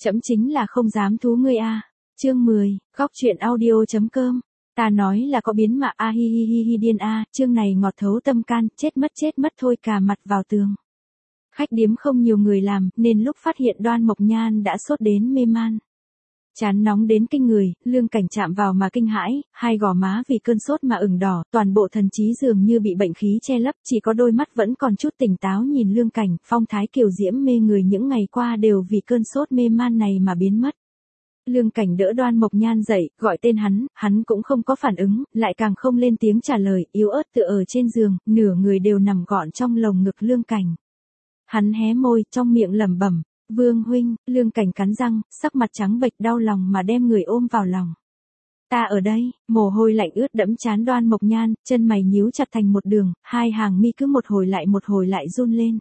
Trẫm chính là không dám thú ngươi a. Chương 10, góc truyện audio.com. Ta nói là có biến mà a hi hi hi hi điên a, chương này ngọt thấu tâm can, chết mất thôi cả mặt vào tường. Khách điếm không nhiều người làm, nên lúc phát hiện Đoan Mộc Nhan đã sốt đến mê man. Chán nóng đến kinh người, Lương Cảnh chạm vào mà kinh hãi, hai gò má vì cơn sốt mà ửng đỏ, toàn bộ thần trí dường như bị bệnh khí che lấp, chỉ có đôi mắt vẫn còn chút tỉnh táo nhìn Lương Cảnh, phong thái kiều diễm mê người những ngày qua đều vì cơn sốt mê man này mà biến mất. Lương Cảnh đỡ Đoan Mộc Nhan dậy, gọi tên hắn cũng không có phản ứng, lại càng không lên tiếng trả lời, yếu ớt tựa ở trên giường, nửa người đều nằm gọn trong lồng ngực Lương Cảnh. Hắn hé môi, trong miệng lẩm bẩm, Vương huynh. Lương Cảnh cắn răng, sắc mặt trắng bệch đau lòng mà đem người ôm vào lòng. Ta ở đây. Mồ hôi lạnh ướt đẫm trán Đoan Mộc Nhan, chân mày nhíu chặt thành một đường, hai hàng mi cứ một hồi lại run lên.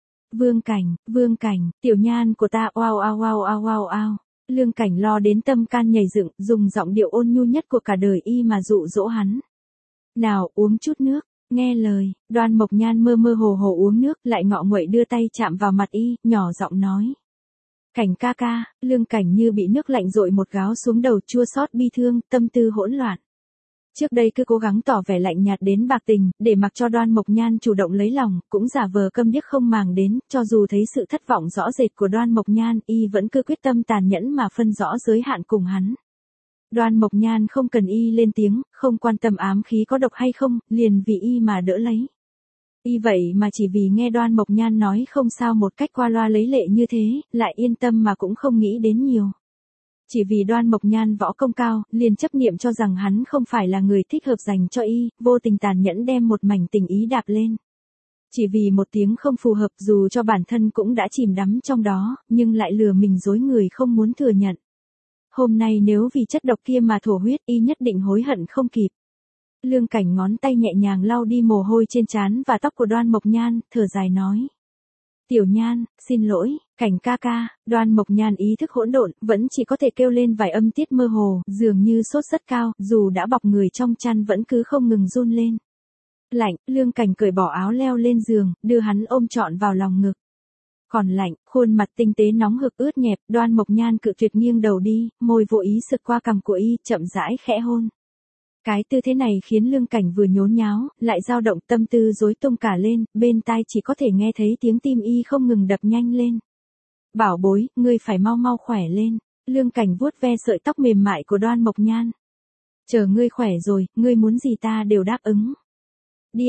Vương Cảnh, tiểu Nhan của ta, oao. Lương Cảnh lo đến tâm can nhảy dựng, dùng giọng điệu ôn nhu nhất của cả đời y mà dụ dỗ hắn. Nào, uống chút nước. Nghe lời, Đoan Mộc Nhan mơ hồ uống nước, lại ngọ nguậy đưa tay chạm vào mặt y, nhỏ giọng nói. Cảnh ca ca. Lương Cảnh như bị nước lạnh dội một gáo xuống đầu, chua xót bi thương, tâm tư hỗn loạn. Trước đây cứ cố gắng tỏ vẻ lạnh nhạt đến bạc tình, để mặc cho Đoan Mộc Nhan chủ động lấy lòng, cũng giả vờ câm điếc không màng đến, cho dù thấy sự thất vọng rõ rệt của Đoan Mộc Nhan, y vẫn cứ quyết tâm tàn nhẫn mà phân rõ giới hạn cùng hắn. Đoan Mộc Nhan không cần y lên tiếng, không quan tâm ám khí có độc hay không, liền vì y mà đỡ lấy. Y vậy mà chỉ vì nghe Đoan Mộc Nhan nói không sao một cách qua loa lấy lệ như thế, lại yên tâm mà cũng không nghĩ đến nhiều. Chỉ vì Đoan Mộc Nhan võ công cao, liền chấp niệm cho rằng hắn không phải là người thích hợp dành cho y, vô tình tàn nhẫn đem một mảnh tình ý đạp lên. Chỉ vì một tiếng không phù hợp, dù cho bản thân cũng đã chìm đắm trong đó, nhưng lại lừa mình dối người không muốn thừa nhận. Hôm nay nếu vì chất độc kia mà thổ huyết, y nhất định hối hận không kịp. Lương Cảnh ngón tay nhẹ nhàng lau đi mồ hôi trên trán và tóc của Đoan Mộc Nhan, thở dài nói. Tiểu Nhan, xin lỗi. Cảnh ca ca. Đoan Mộc Nhan ý thức hỗn độn, vẫn chỉ có thể kêu lên vài âm tiết mơ hồ, dường như sốt rất cao, dù đã bọc người trong chăn vẫn cứ không ngừng run lên. Lạnh. Lương Cảnh cởi bỏ áo leo lên giường, đưa hắn ôm trọn vào lòng ngực. Còn lạnh, khuôn mặt tinh tế nóng hực ướt nhẹp, Đoan Mộc Nhan cự tuyệt nghiêng đầu đi, môi vô ý sượt qua cằm của y, chậm rãi khẽ hôn. Cái tư thế này khiến Lương Cảnh vừa nhốn nháo, lại dao động, tâm tư rối tung cả lên, bên tai chỉ có thể nghe thấy tiếng tim y không ngừng đập nhanh lên. Bảo bối, ngươi phải mau khỏe lên. Lương Cảnh vuốt ve sợi tóc mềm mại của Đoan Mộc Nhan. Chờ ngươi khỏe rồi, ngươi muốn gì ta đều đáp ứng. Đi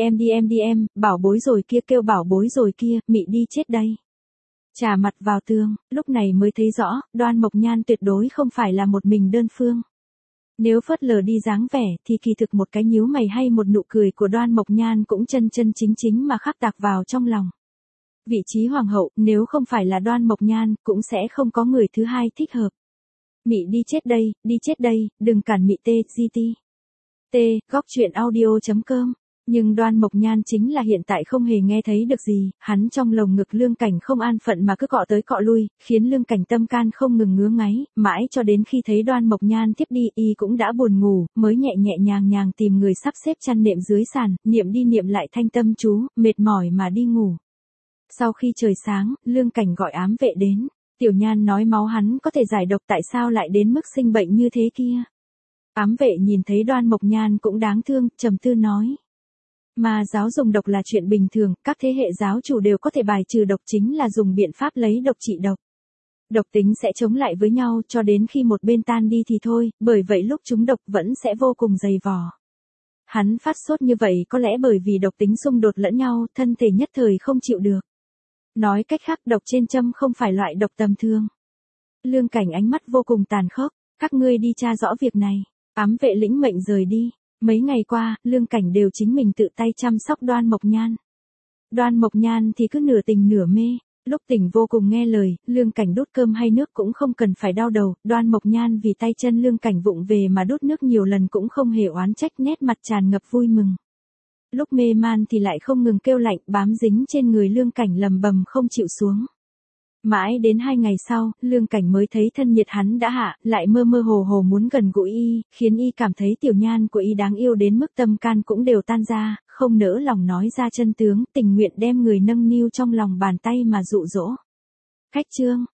em, bảo bối rồi kia, kêu bảo bối rồi kia, mị đi chết đây. Chà mặt vào tường, lúc này mới thấy rõ, Đoan Mộc Nhan tuyệt đối không phải là một mình đơn phương. Nếu phớt lờ đi dáng vẻ, thì kỳ thực một cái nhíu mày hay một nụ cười của Đoan Mộc Nhan cũng chân chính mà khắc tạc vào trong lòng. Vị trí hoàng hậu, nếu không phải là Đoan Mộc Nhan, cũng sẽ không có người thứ hai thích hợp. Mị đi chết đây, đừng cản mị T, góc truyện audio.com. Nhưng Đoan Mộc Nhan chính là hiện tại không hề nghe thấy được gì, hắn trong lồng ngực Lương Cảnh không an phận mà cứ cọ tới cọ lui, khiến Lương Cảnh tâm can không ngừng ngứa ngáy, mãi cho đến khi thấy Đoan Mộc Nhan tiếp đi, y cũng đã buồn ngủ, mới nhẹ nhàng tìm người sắp xếp chăn nệm dưới sàn, niệm đi niệm lại thanh tâm chú, mệt mỏi mà đi ngủ. Sau khi trời sáng, Lương Cảnh gọi ám vệ đến. Tiểu Nhan nói máu hắn có thể giải độc, tại sao lại đến mức sinh bệnh như thế kia. Ám vệ nhìn thấy Đoan Mộc Nhan cũng đáng thương, trầm tư nói. Mà giáo dùng độc là chuyện bình thường, các thế hệ giáo chủ đều có thể bài trừ độc, chính là dùng biện pháp lấy độc trị độc. Độc tính sẽ chống lại với nhau cho đến khi một bên tan đi thì thôi, bởi vậy lúc chúng độc vẫn sẽ vô cùng dày vò. Hắn phát sốt như vậy có lẽ bởi vì độc tính xung đột lẫn nhau, thân thể nhất thời không chịu được. Nói cách khác, độc trên châm không phải loại độc tầm thường. Lương Cảnh ánh mắt vô cùng tàn khốc, các ngươi đi tra rõ việc này. Ám vệ lĩnh mệnh rời đi. Mấy ngày qua, Lương Cảnh đều chính mình tự tay chăm sóc Đoan Mộc Nhan. Đoan Mộc Nhan thì cứ nửa tỉnh nửa mê, lúc tỉnh vô cùng nghe lời, Lương Cảnh đút cơm hay nước cũng không cần phải đau đầu, Đoan Mộc Nhan vì tay chân Lương Cảnh vụng về mà đút nước nhiều lần cũng không hề oán trách, nét mặt tràn ngập vui mừng. Lúc mê man thì lại không ngừng kêu lạnh, bám dính trên người Lương Cảnh lầm bầm không chịu xuống. Mãi đến 2 ngày sau, Lương Cảnh mới thấy thân nhiệt hắn đã hạ, lại mơ hồ muốn gần gũi y, khiến y cảm thấy tiểu Nhan của y đáng yêu đến mức tâm can cũng đều tan ra, không nỡ lòng nói ra chân tướng, tình nguyện đem người nâng niu trong lòng bàn tay mà dụ dỗ. Khách chương.